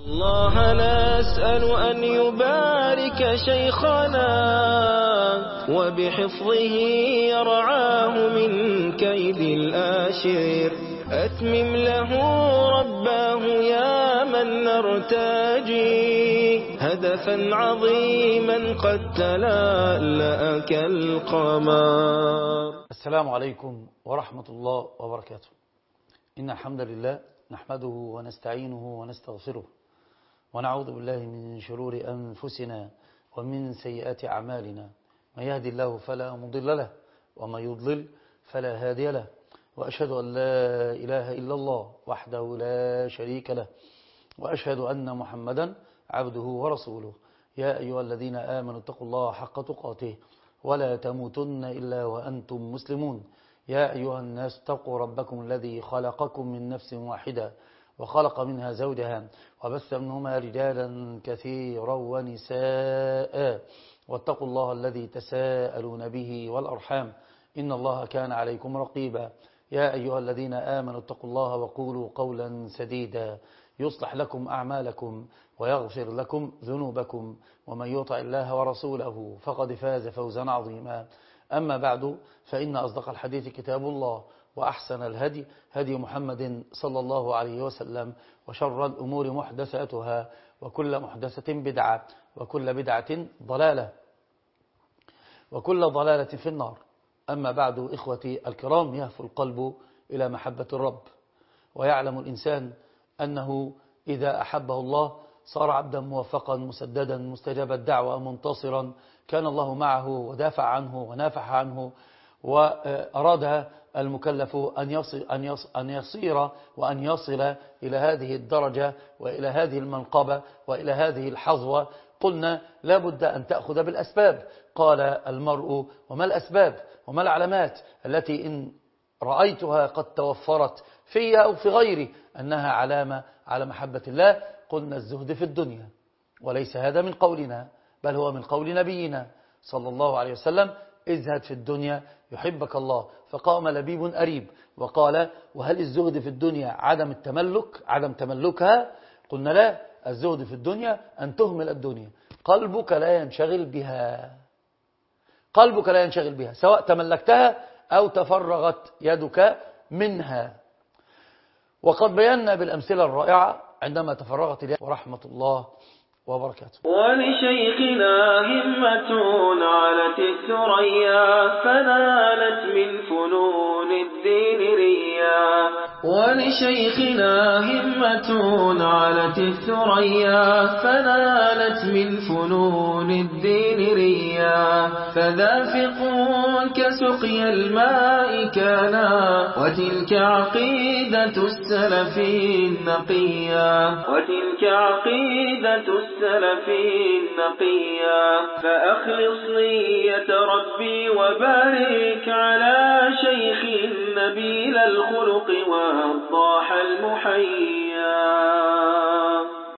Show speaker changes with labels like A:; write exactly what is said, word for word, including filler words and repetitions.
A: الله نسأل أن يبارك شيخنا وبحفظه يرعاه من كيد الآشر. أتمم له رباه يا من نرتجي هدفا عظيما قد تلألأ كالقمر.
B: السلام عليكم ورحمة الله وبركاته. إن الحمد لله نحمده ونستعينه ونستغفره ونعوذ بالله من شرور أنفسنا ومن سيئات أعمالنا. من يهدي الله فلا مضل له ومن يضلل فلا هادي له، وأشهد أن لا إله إلا الله وحده لا شريك له، وأشهد أن محمدا عبده ورسوله. يا أيها الذين آمنوا اتقوا الله حق تقاته ولا تموتن إلا وأنتم مسلمون. يا أيها الناس اتقوا ربكم الذي خلقكم من نفس واحدة وخلق منها زوجها وبث منهما رجالا كثيرا ونساء، واتقوا الله الذي تساءلون به والأرحام إن الله كان عليكم رقيبا. يا أيها الذين آمنوا اتقوا الله وقولوا قولا سديدا يصلح لكم أعمالكم ويغفر لكم ذنوبكم، ومن يطع الله ورسوله فقد فاز فوزا عظيما. أما بعد، فإن أصدق الحديث كتاب الله، وأحسن الهدي هدي محمد صلى الله عليه وسلم، وشر الأمور محدثاتها، وكل محدثة بدعة، وكل بدعة ضلالة، وكل ضلالة في النار. أما بعد، إخوتي الكرام، يهفو القلب إلى محبة الرب، ويعلم الإنسان أنه إذا أحبه الله صار عبدا موفقا مسددا مستجاب الدعوة منتصرا، كان الله معه ودافع عنه ونافح عنه. وأراد المكلف أن يصل أن يصل أن يصير وأن يصل إلى هذه الدرجة وإلى هذه المنقبة وإلى هذه الحظوة، قلنا لا بد أن تأخذ بالأسباب. قال المرء: وما الأسباب وما العلامات التي إن رأيتها قد توفرت في أو في غيري أنها علامة على محبة الله؟ قلنا: الزهد في الدنيا. وليس هذا من قولنا، بل هو من قول نبينا صلى الله عليه وسلم: ازهد في الدنيا يحبك الله. فقام لبيب أريب وقال: وهل الزهد في الدنيا عدم التملك عدم تملكها؟ قلنا: لا، الزهد في الدنيا أن تهمل الدنيا، قلبك لا ينشغل بها، قلبك لا ينشغل بها سواء تملكتها أو تفرغت يدك منها. وقد بينا بالأمثلة الرائعة عندما تفرغت اليد. ورحمة الله وبركاته.
A: ولشيخنا همة علت الثريا فنالت من فنون الدين ريا. ولشيخنا همة علت الثريا فنالت من فنون الدين ريا. فذافق كسقي الماء كانا وتلك عقيدة السلف النقيا. وتلك عقيدة السلف النقيا. فأخلص نية ربي وبارك على شيخ نبيل الخلق والضاح المحيي.